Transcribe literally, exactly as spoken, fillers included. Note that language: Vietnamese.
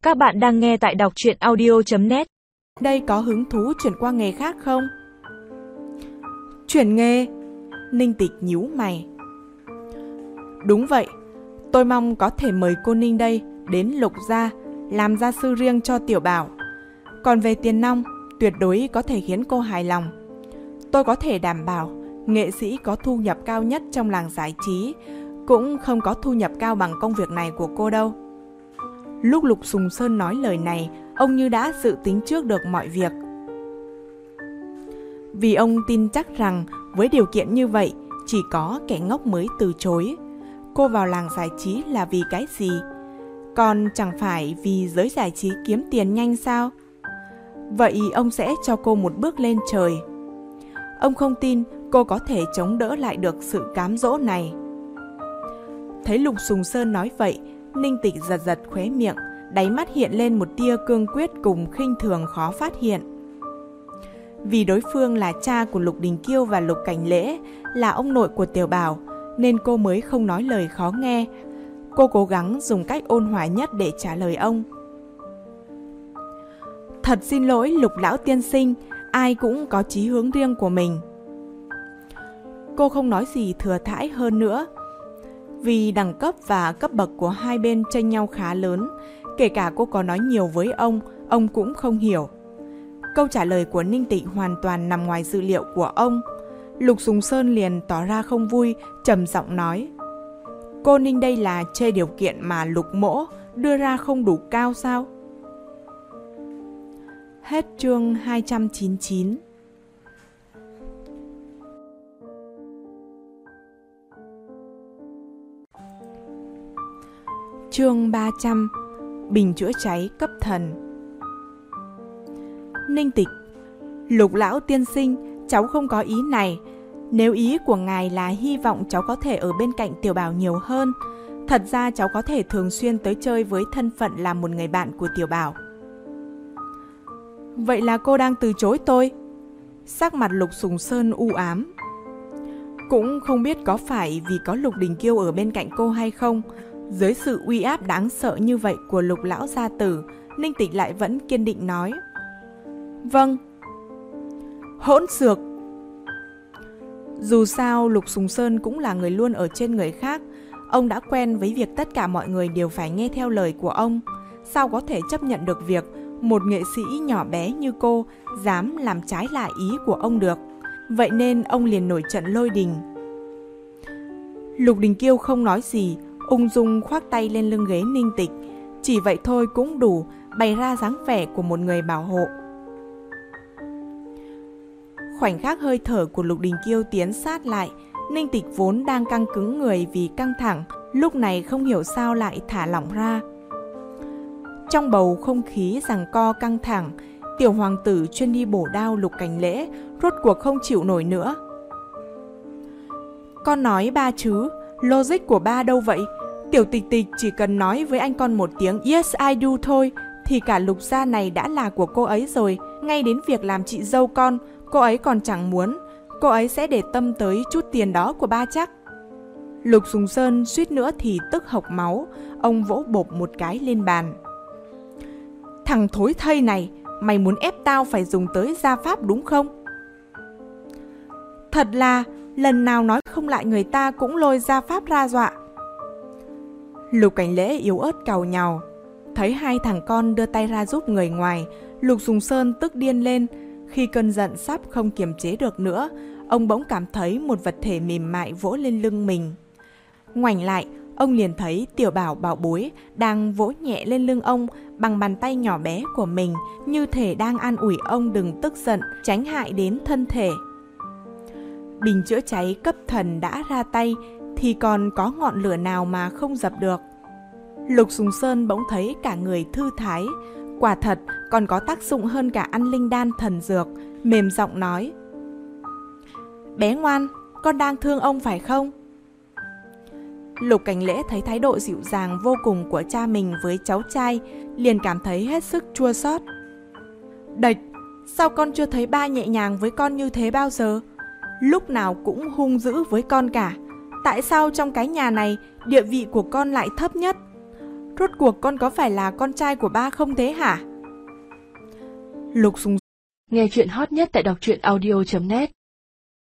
Các bạn đang nghe tại đọc truyện audio chấm net. Đây có hứng thú chuyển qua nghề khác không? Chuyển nghề? Ninh Tịch nhíu mày. Đúng vậy, tôi mong có thể mời cô Ninh đây đến Lục gia làm gia sư riêng cho Tiểu Bảo. Còn về tiền nong, tuyệt đối có thể khiến cô hài lòng. Tôi có thể đảm bảo nghệ sĩ có thu nhập cao nhất trong làng giải trí cũng không có thu nhập cao bằng công việc này của cô đâu. Lúc Lục Sùng Sơn nói lời này, ông như đã dự tính trước được mọi việc. Vì ông tin chắc rằng với điều kiện như vậy, chỉ có kẻ ngốc mới từ chối. Cô vào làng giải trí là vì cái gì? Còn chẳng phải vì giới giải trí kiếm tiền nhanh sao? Vậy ông sẽ cho cô một bước lên trời. Ông không tin cô có thể chống đỡ lại được sự cám dỗ này. Thấy Lục Sùng Sơn nói vậy, Ninh Tịch giật giật khóe miệng, đáy mắt hiện lên một tia cương quyết cùng khinh thường khó phát hiện. Vì đối phương là cha của Lục Đình Kiêu và Lục Cảnh Lễ, là ông nội của Tiểu Bảo, nên cô mới không nói lời khó nghe. Cô cố gắng dùng cách ôn hòa nhất để trả lời ông. Thật xin lỗi Lục lão tiên sinh, ai cũng có chí hướng riêng của mình. Cô không nói gì thừa thãi hơn nữa. Vì đẳng cấp và cấp bậc của hai bên chênh nhau khá lớn, kể cả cô có nói nhiều với ông, ông cũng không hiểu. Câu trả lời của Ninh Tịch hoàn toàn nằm ngoài dự liệu của ông. Lục Sùng Sơn liền tỏ ra không vui, trầm giọng nói: Cô Ninh đây là chê điều kiện mà Lục mỗ đưa ra không đủ cao sao? Hết chương hai trăm chín mươi chín. Chương ba trăm. Bình chữa cháy cấp thần. Ninh Tịch: Lục lão tiên sinh, cháu không có ý này. Nếu ý của ngài là hy vọng cháu có thể ở bên cạnh Tiểu Bảo nhiều hơn, thật ra cháu có thể thường xuyên tới chơi với thân phận là một người bạn của Tiểu Bảo. Vậy là cô đang từ chối tôi? Sắc mặt Lục Sùng Sơn u ám. Cũng không biết có phải vì có Lục Đình Kiêu ở bên cạnh cô hay không, dưới sự uy áp đáng sợ như vậy của Lục lão gia tử, Ninh Tịch lại vẫn kiên định nói: Vâng. Hỗn xược! Dù sao Lục Sùng Sơn cũng là người luôn ở trên người khác. Ông đã quen với việc tất cả mọi người đều phải nghe theo lời của ông. Sao có thể chấp nhận được việc một nghệ sĩ nhỏ bé như cô dám làm trái lại ý của ông được? Vậy nên ông liền nổi trận lôi đình. Lục Đình Kiêu không nói gì, ung dung khoác tay lên lưng ghế Ninh Tịch. Chỉ vậy thôi cũng đủ bày ra dáng vẻ của một người bảo hộ. Khoảnh khắc hơi thở của Lục Đình Kiêu tiến sát lại, Ninh Tịch vốn đang căng cứng người vì căng thẳng, lúc này không hiểu sao lại thả lỏng ra. Trong bầu không khí giằng co căng thẳng, tiểu hoàng tử chuyên đi bổ đao Lục Cảnh Lễ rốt cuộc không chịu nổi nữa. Con nói ba chứ, logic của ba đâu vậy? Tiểu Tịch Tịch chỉ cần nói với anh con một tiếng yes I do thôi, thì cả Lục gia này đã là của cô ấy rồi. Ngay đến việc làm chị dâu con, cô ấy còn chẳng muốn. Cô ấy sẽ để tâm tới chút tiền đó của ba chắc. Lục Sùng Sơn suýt nữa thì tức hộc máu. Ông vỗ bộp một cái lên bàn. Thằng thối thây này, mày muốn ép tao phải dùng tới gia pháp đúng không? Thật là lần nào nói không lại người ta cũng lôi gia pháp ra dọa. Lục Cảnh Lễ yếu ớt càu nhàu. Thấy hai thằng con đưa tay ra giúp người ngoài, Lục Sùng Sơn tức điên lên. Khi cơn giận sắp không kiềm chế được nữa, ông bỗng cảm thấy một vật thể mềm mại vỗ lên lưng mình. Ngoảnh lại, ông liền thấy Tiểu Bảo bảo bối đang vỗ nhẹ lên lưng ông bằng bàn tay nhỏ bé của mình, như thể đang an ủi ông đừng tức giận, tránh hại đến thân thể. Bình chữa cháy cấp thần đã ra tay, thì còn có ngọn lửa nào mà không dập được. Lục Sùng Sơn bỗng thấy cả người thư thái, quả thật còn có tác dụng hơn cả ăn linh đan thần dược, mềm giọng nói: Bé ngoan, con đang thương ông phải không? Lục Cảnh Lễ thấy thái độ dịu dàng vô cùng của cha mình với cháu trai, liền cảm thấy hết sức chua xót. Đệch, sao con chưa thấy ba nhẹ nhàng với con như thế bao giờ? Lúc nào cũng hung dữ với con cả. Tại sao trong cái nhà này địa vị của con lại thấp nhất? Rốt cuộc con có phải là con trai của ba không thế hả? Lục Sùng Nghe chuyện hot nhất tại đọc truyện audio chấm net.